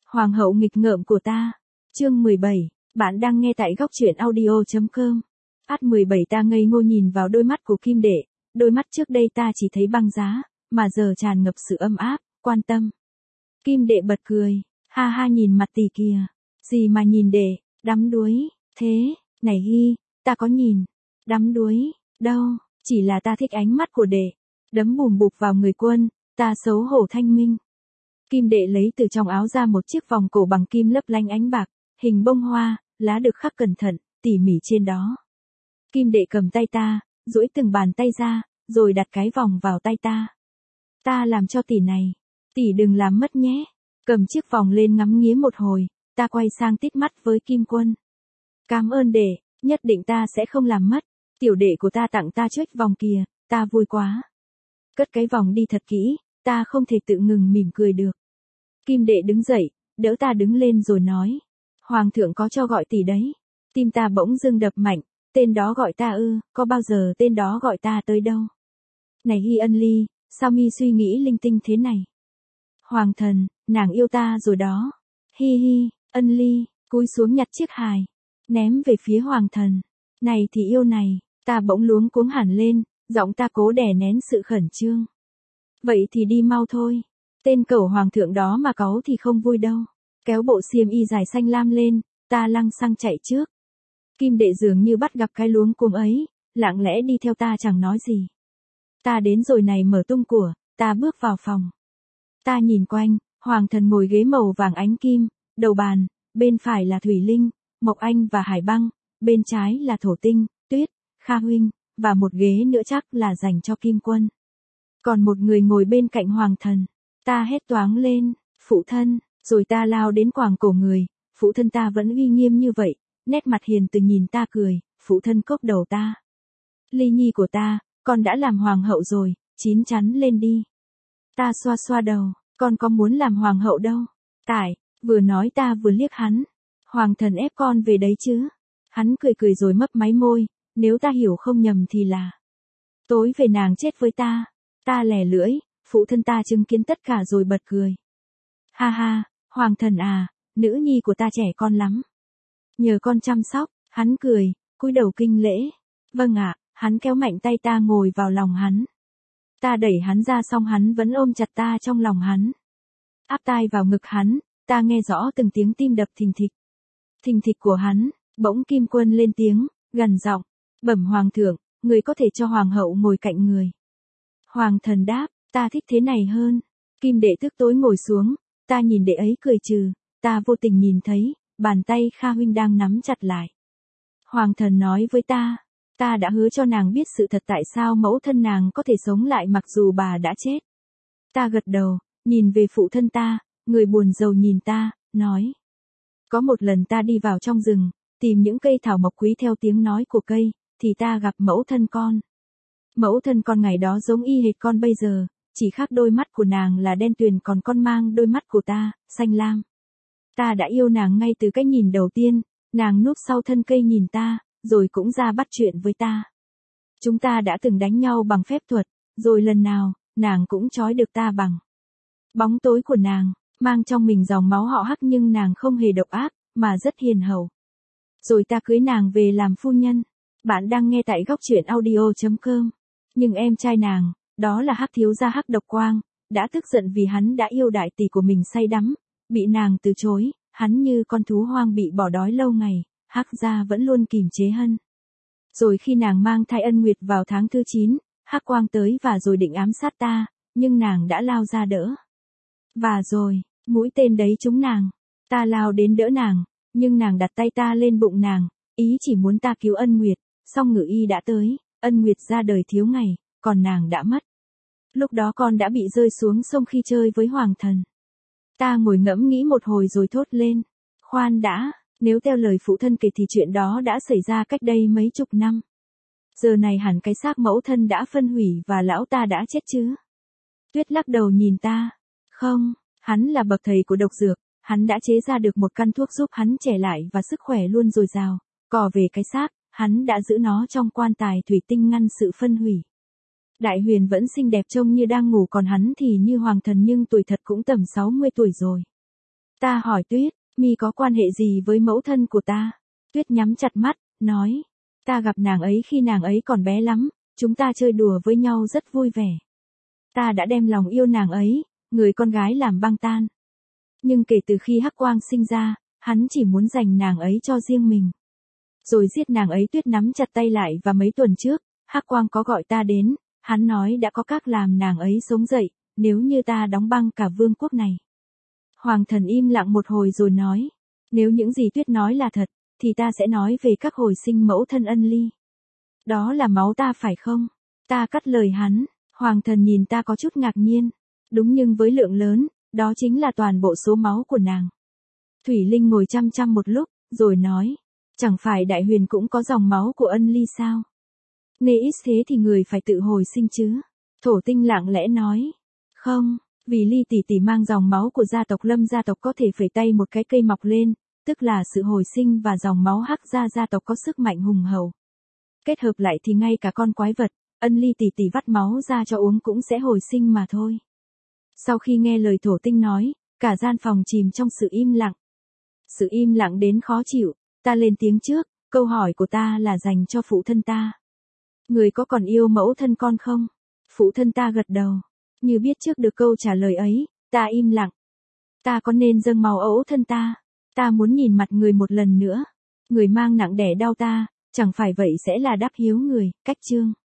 Hoàng hậu nghịch ngợm của ta. Chương 17. Bạn đang nghe tại góc truyện audio.com. Phát 17 ta ngây ngô nhìn vào đôi mắt của Kim Đệ, đôi mắt trước đây ta chỉ thấy băng giá, mà giờ tràn ngập sự ấm áp, quan tâm. Kim Đệ bật cười, ha ha nhìn mặt tỷ kìa, gì mà nhìn Đệ, đắm đuối, thế, này Hi, ta có nhìn, đắm đuối, đâu, chỉ là ta thích ánh mắt của Đệ, đấm bùm bụp vào người Quân, ta xấu hổ thanh minh. Kim Đệ lấy từ trong áo ra một chiếc vòng cổ bằng kim lấp lánh ánh bạc, hình bông hoa, lá được khắc cẩn thận, tỉ mỉ trên đó. Kim Đệ cầm tay ta, duỗi từng bàn tay ra, rồi đặt cái vòng vào tay ta. Ta làm cho tỷ này, tỷ đừng làm mất nhé. Cầm chiếc vòng lên ngắm nghía một hồi, ta quay sang tít mắt với Kim Quân. Cảm ơn Đệ, nhất định ta sẽ không làm mất. Tiểu đệ của ta tặng ta chiếc vòng kìa, ta vui quá. Cất cái vòng đi thật kỹ, ta không thể tự ngừng mỉm cười được. Kim Đệ đứng dậy, đỡ ta đứng lên rồi nói. Hoàng thượng có cho gọi tỷ đấy. Tim ta bỗng dưng đập mạnh, tên đó gọi ta ư, có bao giờ tên đó gọi ta tới đâu. Này Hi Ân Ly, sao mi suy nghĩ linh tinh thế này? Hoàng thần, nàng yêu ta rồi đó. Hi hi, Ân Ly, cúi xuống nhặt chiếc hài, ném về phía hoàng thần. Này thì yêu này, ta bỗng luống cuống hẳn lên, giọng ta cố đè nén sự khẩn trương. Vậy thì đi mau thôi. Tên cẩu hoàng thượng đó mà cáu thì không vui đâu. Kéo bộ xiêm y dài xanh lam lên, ta lăng xăng chạy trước. Kim Đệ dường như bắt gặp cái luống cuống ấy, lặng lẽ đi theo ta chẳng nói gì. Ta đến rồi này mở tung của, ta bước vào phòng. Ta nhìn quanh, hoàng thần ngồi ghế màu vàng ánh kim, đầu bàn, bên phải là Thủy Linh, Mộc Anh và Hải Băng, bên trái là Thổ Tinh, Tuyết, Kha Huynh, và một ghế nữa chắc là dành cho Kim Quân. Còn một người ngồi bên cạnh hoàng thần. Ta hét toáng lên, phụ thân, rồi ta lao đến quàng cổ người, phụ thân ta vẫn uy nghiêm như vậy, nét mặt hiền từ nhìn ta cười, phụ thân cốc đầu ta. Ly nhi của ta, con đã làm hoàng hậu rồi, chín chắn lên đi. Ta xoa xoa đầu, con có muốn làm hoàng hậu đâu. Tải, vừa nói ta vừa liếc hắn. Hoàng thần ép con về đấy chứ. Hắn cười cười rồi mấp máy môi, nếu ta hiểu không nhầm thì là. Tối về nàng chết với ta. Ta lẻ lưỡi, phụ thân ta chứng kiến tất cả rồi bật cười. Ha ha, hoàng thần à, nữ nhi của ta trẻ con lắm. Nhờ con chăm sóc, hắn cười, cúi đầu kinh lễ. Vâng ạ, hắn kéo mạnh tay ta ngồi vào lòng hắn. Ta đẩy hắn ra xong hắn vẫn ôm chặt ta trong lòng hắn. Áp tai vào ngực hắn, ta nghe rõ từng tiếng tim đập thình thịch. Thình thịch của hắn, bỗng Kim Quân lên tiếng, gần giọng, bẩm hoàng thượng, người có thể cho hoàng hậu ngồi cạnh người. Hoàng thần đáp, ta thích thế này hơn. Kim Đệ tức tối ngồi xuống, ta nhìn Đệ ấy cười trừ, ta vô tình nhìn thấy, bàn tay Kha Huynh đang nắm chặt lại. Hoàng thần nói với ta đã hứa cho nàng biết sự thật tại sao mẫu thân nàng có thể sống lại mặc dù bà đã chết. Ta gật đầu, nhìn về phụ thân ta, người buồn rầu nhìn ta, nói. Có một lần ta đi vào trong rừng, tìm những cây thảo mộc quý theo tiếng nói của cây, thì ta gặp mẫu thân con. Mẫu thân con ngày đó giống y hệt con bây giờ, chỉ khác đôi mắt của nàng là đen tuyền còn con mang đôi mắt của ta, xanh lam. Ta đã yêu nàng ngay từ cái nhìn đầu tiên, nàng núp sau thân cây nhìn ta, rồi cũng ra bắt chuyện với ta. Chúng ta đã từng đánh nhau bằng phép thuật, rồi lần nào, nàng cũng trói được ta bằng bóng tối của nàng, mang trong mình dòng máu họ Hắc nhưng nàng không hề độc ác, mà rất hiền hậu. Rồi ta cưới nàng về làm phu nhân. Bạn đang nghe tại góc truyện audio.com. Nhưng em trai nàng, đó là Hắc thiếu gia Hắc Độc Quang, đã tức giận vì hắn đã yêu đại tỷ của mình say đắm, bị nàng từ chối, hắn như con thú hoang bị bỏ đói lâu ngày, Hắc gia vẫn luôn kìm chế Hân. Rồi khi nàng mang thai Ân Nguyệt vào tháng thứ 9, Hắc Quang tới và rồi định ám sát ta, nhưng nàng đã lao ra đỡ. Và rồi, mũi tên đấy trúng nàng. Ta lao đến đỡ nàng, nhưng nàng đặt tay ta lên bụng nàng, ý chỉ muốn ta cứu Ân Nguyệt, song Ngự Y đã tới, Ân Nguyệt ra đời thiếu ngày, còn nàng đã mất. Lúc đó con đã bị rơi xuống sông khi chơi với hoàng thần. Ta ngồi ngẫm nghĩ một hồi rồi thốt lên. Khoan đã, nếu theo lời phụ thân kể thì chuyện đó đã xảy ra cách đây mấy chục năm. Giờ này hẳn cái xác mẫu thân đã phân hủy và lão ta đã chết chứ. Tuyết lắc đầu nhìn ta. Không, hắn là bậc thầy của độc dược, hắn đã chế ra được một căn thuốc giúp hắn trẻ lại và sức khỏe luôn dồi dào. Còn về cái xác, hắn đã giữ nó trong quan tài thủy tinh ngăn sự phân hủy. Đại Huyền vẫn xinh đẹp trông như đang ngủ còn hắn thì như hoàng thần nhưng tuổi thật cũng tầm 60 tuổi rồi. Ta hỏi Tuyết, mi có quan hệ gì với mẫu thân của ta? Tuyết nhắm chặt mắt, nói, ta gặp nàng ấy khi nàng ấy còn bé lắm, chúng ta chơi đùa với nhau rất vui vẻ. Ta đã đem lòng yêu nàng ấy, người con gái làm băng tan. Nhưng kể từ khi Hắc Quang sinh ra, hắn chỉ muốn dành nàng ấy cho riêng mình. Rồi giết nàng ấy. Tuyết nắm chặt tay lại và mấy tuần trước, Hắc Quang có gọi ta đến, hắn nói đã có cách làm nàng ấy sống dậy, nếu như ta đóng băng cả vương quốc này. Hoàng thần im lặng một hồi rồi nói, nếu những gì Tuyết nói là thật, thì ta sẽ nói về các hồi sinh mẫu thân Ân Ly. Đó là máu ta phải không? Ta cắt lời hắn, hoàng thần nhìn ta có chút ngạc nhiên. Đúng, nhưng với lượng lớn, đó chính là toàn bộ số máu của nàng. Thủy Linh ngồi chăm chăm một lúc, rồi nói, chẳng phải Đại Huyền cũng có dòng máu của Ân Ly sao? Nếu thế thì người phải tự hồi sinh chứ? Thổ Tinh lặng lẽ nói, không, vì Ly tỷ tỷ mang dòng máu của gia tộc Lâm, gia tộc có thể phẩy tay một cái cây mọc lên, tức là sự hồi sinh, và dòng máu Hắc gia tộc có sức mạnh hùng hậu. Kết hợp lại thì ngay cả con quái vật, Ân Ly tỷ tỷ vắt máu ra cho uống cũng sẽ hồi sinh mà thôi. Sau khi nghe lời Thổ Tinh nói, cả gian phòng chìm trong sự im lặng. Sự im lặng đến khó chịu, ta lên tiếng trước, câu hỏi của ta là dành cho phụ thân ta. Người có còn yêu mẫu thân con không? Phụ thân ta gật đầu. Như biết trước được câu trả lời ấy, ta im lặng. Ta có nên dâng máu mẫu thân ta? Ta muốn nhìn mặt người một lần nữa. Người mang nặng đẻ đau ta, chẳng phải vậy sẽ là đáp hiếu người, cách chương.